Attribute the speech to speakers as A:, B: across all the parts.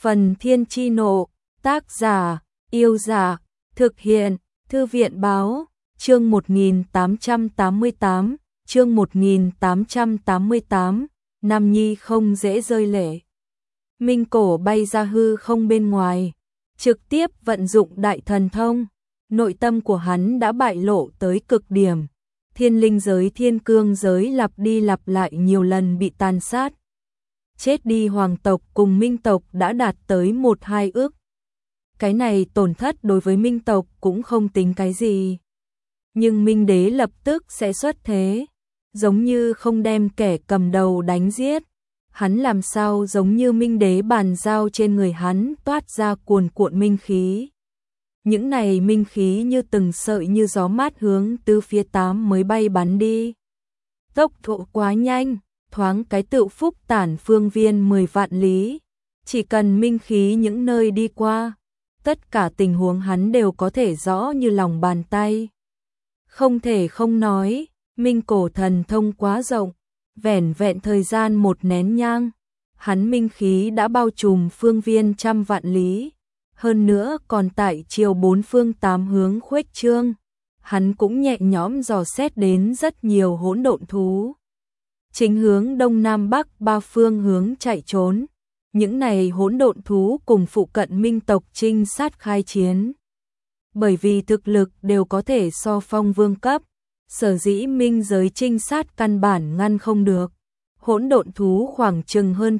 A: Phần Thiên Chi Nộ, tác giả, Yêu Giả, thực hiện, Thư viện Báo, chương 1888, chương 1888, Nam Nhi không dễ rơi lệ. Minh Cổ bay ra hư không bên ngoài, trực tiếp vận dụng đại thần thông, nội tâm của hắn đã bại lộ tới cực điểm. Thiên linh giới, thiên cương giới lặp đi lặp lại nhiều lần bị tàn sát. Chết đi hoàng tộc cùng minh tộc đã đạt tới 1-2 ước. Cái này tổn thất đối với minh tộc cũng không tính cái gì. Nhưng minh đế lập tức sẽ xuất thế, giống như không đem kẻ cầm đầu đánh giết. Hắn làm sao giống như minh đế bàn giao trên người hắn toát ra cuồn cuộn minh khí. Những này minh khí như từng sợi như gió mát hướng từ phía 8 mới bay bắn đi. Tốc độ quá nhanh, thoáng cái tựu phúc tản phương viên 10 vạn lý. Chỉ cần minh khí những nơi đi qua, tất cả tình huống hắn đều có thể rõ như lòng bàn tay. Không thể không nói, Minh Cổ thần thông quá rộng, vẻn vẹn thời gian một nén nhang, hắn minh khí đã bao trùm phương viên trăm vạn lý. Hơn nữa còn tại chiều 4 phương 8 hướng khuếch trương, hắn cũng nhẹ nhõm dò xét đến rất nhiều hỗn độn thú. Chính hướng đông nam bắc ba phương hướng chạy trốn, những này hỗn độn thú cùng phụ cận minh tộc trinh sát khai chiến. Bởi vì thực lực đều có thể so phong vương cấp, sở dĩ minh giới trinh sát căn bản ngăn không được. Hỗn độn thú khoảng chừng hơn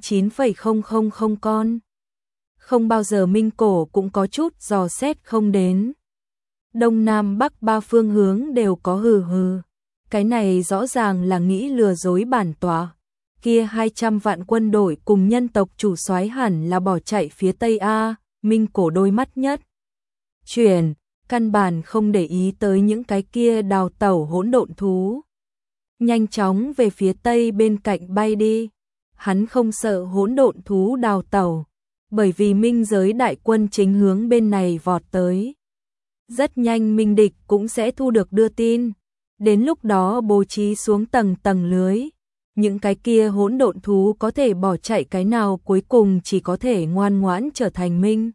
A: 9,000 con. Không bao giờ Minh Cổ cũng có chút dò xét không đến. Đông Nam Bắc ba phương hướng đều có hừ hừ. Cái này rõ ràng là nghĩ lừa dối bản tọa. Kia 200 vạn quân đội cùng nhân tộc chủ soái hẳn là bỏ chạy phía Tây A. Minh Cổ đôi mắt nhất chuyển, căn bản không để ý tới những cái kia đào tẩu hỗn độn thú. Nhanh chóng về phía Tây bên cạnh bay đi. Hắn không sợ hỗn độn thú đào tẩu, bởi vì minh giới đại quân chính hướng bên này vọt tới. Rất nhanh minh địch cũng sẽ thu được đưa tin, đến lúc đó bố trí xuống tầng tầng lưới. Những cái kia hỗn độn thú có thể bỏ chạy cái nào cuối cùng chỉ có thể ngoan ngoãn trở thành minh.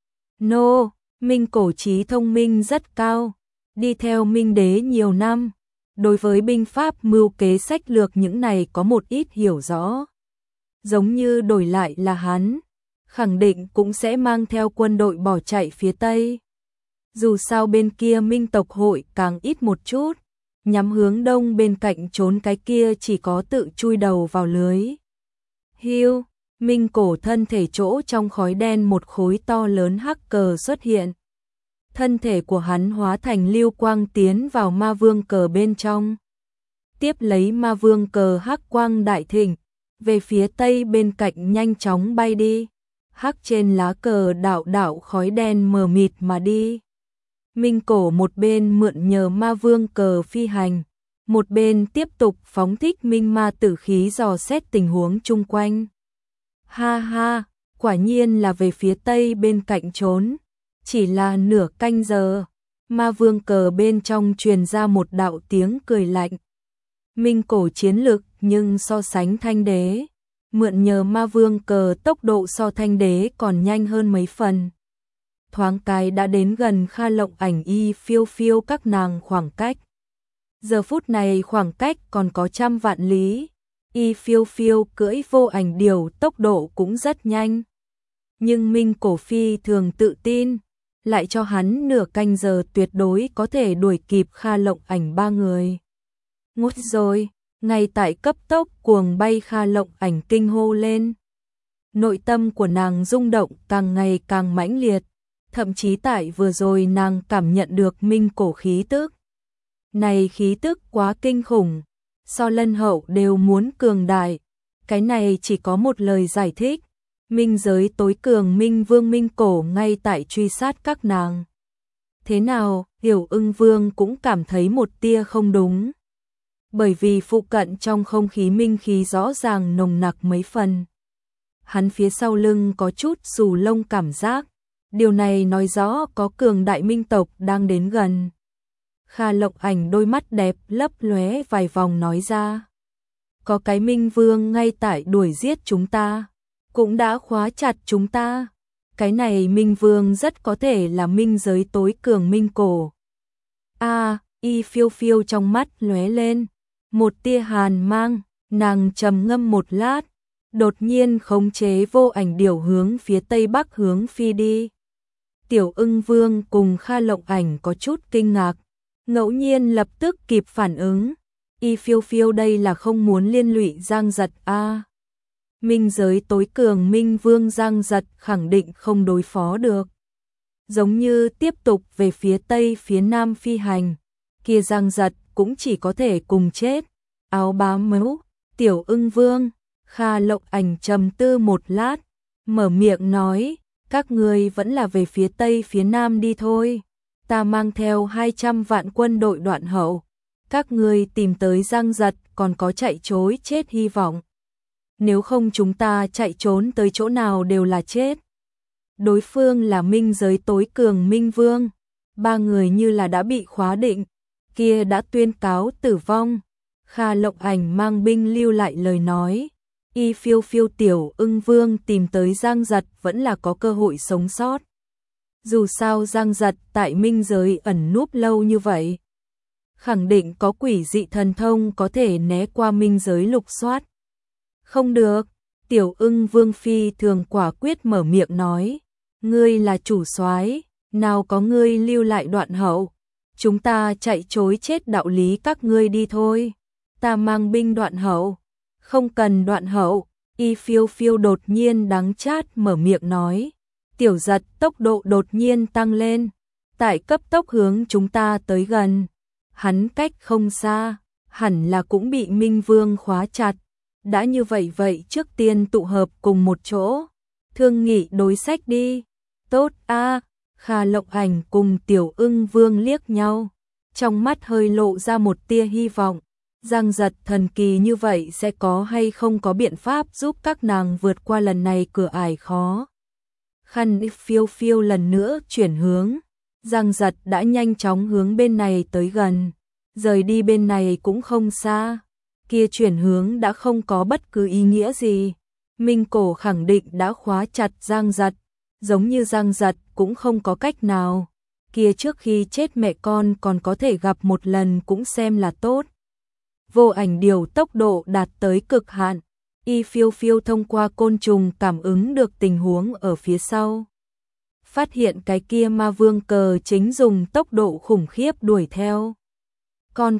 A: Minh Cổ trí thông minh rất cao, đi theo minh đế nhiều năm, đối với binh pháp mưu kế sách lược những này có một ít hiểu rõ. Giống như đổi lại là hắn, khẳng định cũng sẽ mang theo quân đội bỏ chạy phía Tây. Dù sao bên kia minh tộc hội càng ít một chút, nhắm hướng đông bên cạnh trốn cái kia chỉ có tự chui đầu vào lưới. Hiu, Minh Cổ thân thể chỗ trong khói đen một khối to lớn hắc cờ xuất hiện. Thân thể của hắn hóa thành lưu quang tiến vào ma vương cờ bên trong. Tiếp lấy ma vương cờ hắc quang đại thịnh, về phía Tây bên cạnh nhanh chóng bay đi. Hắc trên lá cờ đạo đạo khói đen mờ mịt mà đi. Minh Cổ một bên mượn nhờ ma vương cờ phi hành, một bên tiếp tục phóng thích minh ma tử khí dò xét tình huống chung quanh. Ha ha, quả nhiên là về phía Tây bên cạnh trốn. Chỉ là nửa canh giờ, ma vương cờ bên trong truyền ra một đạo tiếng cười lạnh. Minh Cổ chiến lực nhưng so sánh Thanh Đế, mượn nhờ ma vương cờ tốc độ so Thanh Đế còn nhanh hơn mấy phần. Thoáng cái đã đến gần Kha Lộng Ảnh Y Phiêu Phiêu các nàng khoảng cách. Giờ phút này khoảng cách còn có 100 vạn lý, Y Phiêu Phiêu cưỡi vô ảnh điều tốc độ cũng rất nhanh. Nhưng Minh Cổ phi thường tự tin, lại cho hắn nửa canh giờ tuyệt đối có thể đuổi kịp Kha Lộng Ảnh ba người. Ngút rồi, ngay tại cấp tốc cuồng bay Kha Lộng Ảnh kinh hô lên. Nội tâm của nàng rung động càng ngày càng mãnh liệt, thậm chí tại vừa rồi nàng cảm nhận được Minh Cổ khí tức. Này khí tức quá kinh khủng, so Lân Hậu đều muốn cường đại. Cái này chỉ có một lời giải thích. Minh giới tối cường Minh Vương Minh Cổ ngay tại truy sát các nàng. Thế nào, Hiểu Ưng Vương cũng cảm thấy một tia không đúng. Bởi vì phụ cận trong không khí minh khí rõ ràng nồng nặc mấy phần. Hắn phía sau lưng có chút xù lông cảm giác. Điều này nói rõ có cường đại minh tộc đang đến gần. Kha Lộng Ảnh đôi mắt đẹp lấp lóe vài vòng nói ra. Có cái Minh Vương ngay tại đuổi giết chúng ta, cũng đã khóa chặt chúng ta. cái này Minh Vương rất có thể là minh giới tối cường Minh Cổ. Y Phiêu Phiêu trong mắt lóe lên một tia hàn mang, nàng trầm ngâm một lát, đột nhiên khống chế vô ảnh điểu hướng phía tây bắc hướng phi đi. Tiểu Ưng Vương cùng Kha Lộng Ảnh có chút kinh ngạc, ngẫu nhiên lập tức kịp phản ứng. Y Phiêu Phiêu đây là không muốn liên lụy Giang Giật minh giới tối cường Minh Vương Giang Giật khẳng định không đối phó được. Giống như tiếp tục về phía tây phía nam phi hành, kia Giang Giật cũng chỉ có thể cùng chết. Áo bám mếu, Tiểu Ưng Vương, Kha Lộng Ảnh trầm tư một lát, mở miệng nói, các ngươi vẫn là về phía tây phía nam đi thôi. Ta mang theo 200 vạn quân đội đoạn hậu. Các ngươi tìm tới Giang Giật còn có chạy trối chết hy vọng. Nếu không chúng ta chạy trốn tới chỗ nào đều là chết. Đối phương là minh giới tối cường Minh Vương. Ba người như là đã bị khóa định, kia đã tuyên cáo tử vong. Kha Lộng Ảnh mang binh lưu lại lời nói. Y Phiêu Phiêu Tiểu Ưng Vương tìm tới Giang Giật vẫn là có cơ hội sống sót. Dù sao Giang Giật tại minh giới ẩn núp lâu như vậy, khẳng định có quỷ dị thần thông có thể né qua minh giới lục soát. Không được, Tiểu Ưng Vương phi thường quả quyết mở miệng nói, ngươi là chủ soái, nào có ngươi lưu lại đoạn hậu, chúng ta chạy trối chết đạo lý các ngươi đi thôi. Ta mang binh đoạn hậu. Không cần đoạn hậu. Y Phiêu Phiêu đột nhiên đắng chát mở miệng nói. Tiểu Giật tốc độ đột nhiên tăng lên, tại cấp tốc hướng chúng ta tới gần. Hắn cách không xa, hẳn là cũng bị Minh Vương khóa chặt. Đã như vậy trước tiên tụ hợp cùng một chỗ, thương nghị đối sách đi. Tốt Kha Lộng Ảnh cùng Tiểu Ưng Vương liếc nhau, trong mắt hơi lộ ra một tia hy vọng. Giang Giật thần kỳ như vậy sẽ có hay không có biện pháp giúp các nàng vượt qua lần này cửa ải khó. Khăn Phiêu Phiêu lần nữa chuyển hướng, Giang Giật đã nhanh chóng hướng bên này tới gần, rời đi bên này cũng không xa, kia chuyển hướng đã không có bất cứ ý nghĩa gì. Minh Cổ khẳng định đã khóa chặt Giang Giật, giống như Giang Giật cũng không có cách nào, kia trước khi chết mẹ con còn có thể gặp một lần cũng xem là tốt. Vô ảnh điểu tốc độ đạt tới cực hạn, Y Phiêu Phiêu thông qua côn trùng cảm ứng được tình huống ở phía sau. Phát hiện cái kia ma vương cờ chính dùng tốc độ khủng khiếp đuổi theo. Con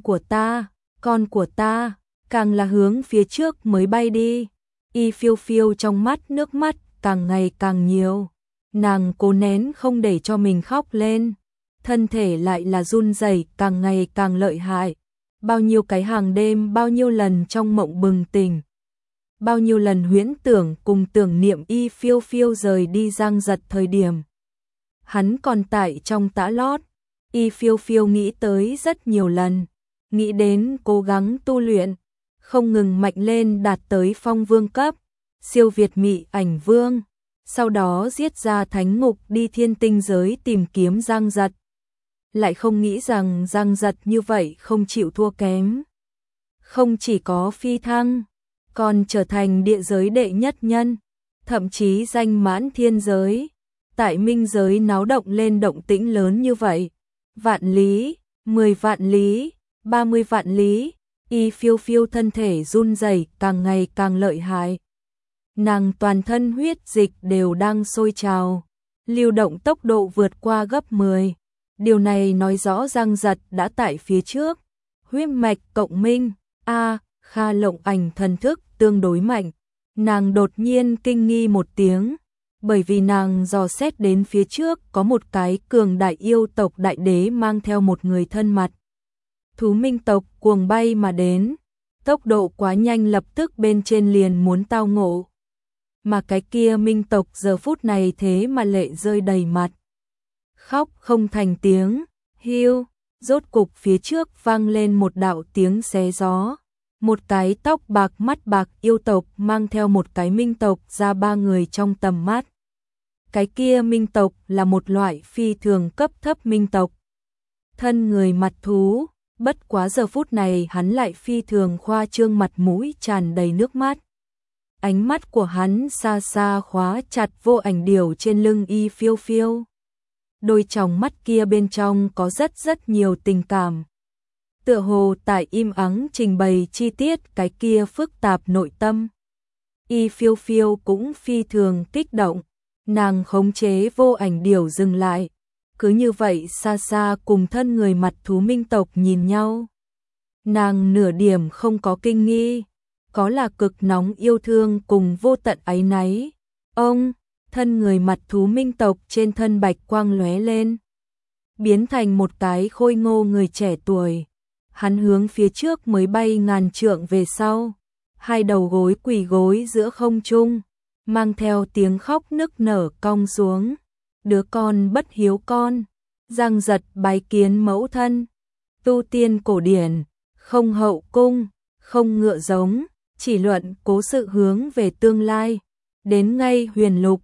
A: của ta, càng là hướng phía trước mới bay đi. Y Phiêu Phiêu trong mắt nước mắt càng ngày càng nhiều. Nàng cố nén không để cho mình khóc lên. Thân thể lại là run rẩy càng ngày càng lợi hại. Bao nhiêu cái hàng đêm, bao nhiêu lần trong mộng bừng tỉnh, bao nhiêu lần huyễn tưởng cùng tưởng niệm Y Phiêu Phiêu rời đi Giang Giật thời điểm. Hắn còn tại trong tã lót, Y Phiêu Phiêu nghĩ tới rất nhiều lần, nghĩ đến cố gắng tu luyện, không ngừng mạnh lên đạt tới phong vương cấp, siêu việt Mị Ảnh Vương, sau đó giết ra thánh ngục đi thiên tinh giới tìm kiếm Giang Giật. Lại không nghĩ rằng Giang Giật như vậy không chịu thua kém. Không chỉ có phi thăng, còn trở thành địa giới đệ nhất nhân, thậm chí danh mãn thiên giới. Tại minh giới náo động lên động tĩnh lớn như vậy. Vạn lý, 10 vạn lý, 30 vạn lý, Y Phiêu Phiêu thân thể run rẩy càng ngày càng lợi hại. Nàng toàn thân huyết dịch đều đang sôi trào, lưu động tốc độ vượt qua gấp 10. Điều này nói rõ Giang Giật đã tại phía trước. Huyết mạch cộng minh, Kha Lộng Ảnh thần thức tương đối mạnh. Nàng đột nhiên kinh nghi một tiếng, bởi vì nàng dò xét đến phía trước có một cái cường đại yêu tộc đại đế mang theo một người thân mặt. Thú minh tộc cuồng bay mà đến, tốc độ quá nhanh lập tức bên trên liền muốn tao ngộ. Mà cái kia minh tộc giờ phút này thế mà lệ rơi đầy mặt. Khóc không thành tiếng, hiu, rốt cục phía trước vang lên một đạo tiếng xé gió. Một cái tóc bạc mắt bạc yêu tộc mang theo một cái minh tộc ra ba người trong tầm mắt. Cái kia minh tộc là một loại phi thường cấp thấp minh tộc. Thân người mặt thú, bất quá giờ phút này hắn lại phi thường khoa trương mặt mũi tràn đầy nước mắt. Ánh mắt của hắn xa xa khóa chặt Vô Ảnh Điểu trên lưng Y Phiêu Phiêu. Đôi tròng mắt kia bên trong có rất nhiều tình cảm. Tựa hồ tại im ắng trình bày chi tiết cái kia phức tạp nội tâm. Y Phiêu Phiêu cũng phi thường kích động, nàng khống chế Vô Ảnh Điểu dừng lại, cứ như vậy xa xa cùng thân người mặt thú minh tộc nhìn nhau. Nàng nửa điểm không có kinh nghi, có là cực nóng yêu thương cùng vô tận áy náy. Ông, thân người mặt thú minh tộc trên thân bạch quang lóe lên, biến thành một cái khôi ngô người trẻ tuổi. Hắn hướng phía trước mới bay ngàn trượng về sau, hai đầu gối quỳ gối giữa không trung, mang theo tiếng khóc nức nở cong xuống. Đứa con bất hiếu con, giang giật bái kiến mẫu thân. Tu tiên cổ điển, không hậu cung, không ngựa giống, chỉ luận cố sự hướng về tương lai. Đến ngay huyền lục,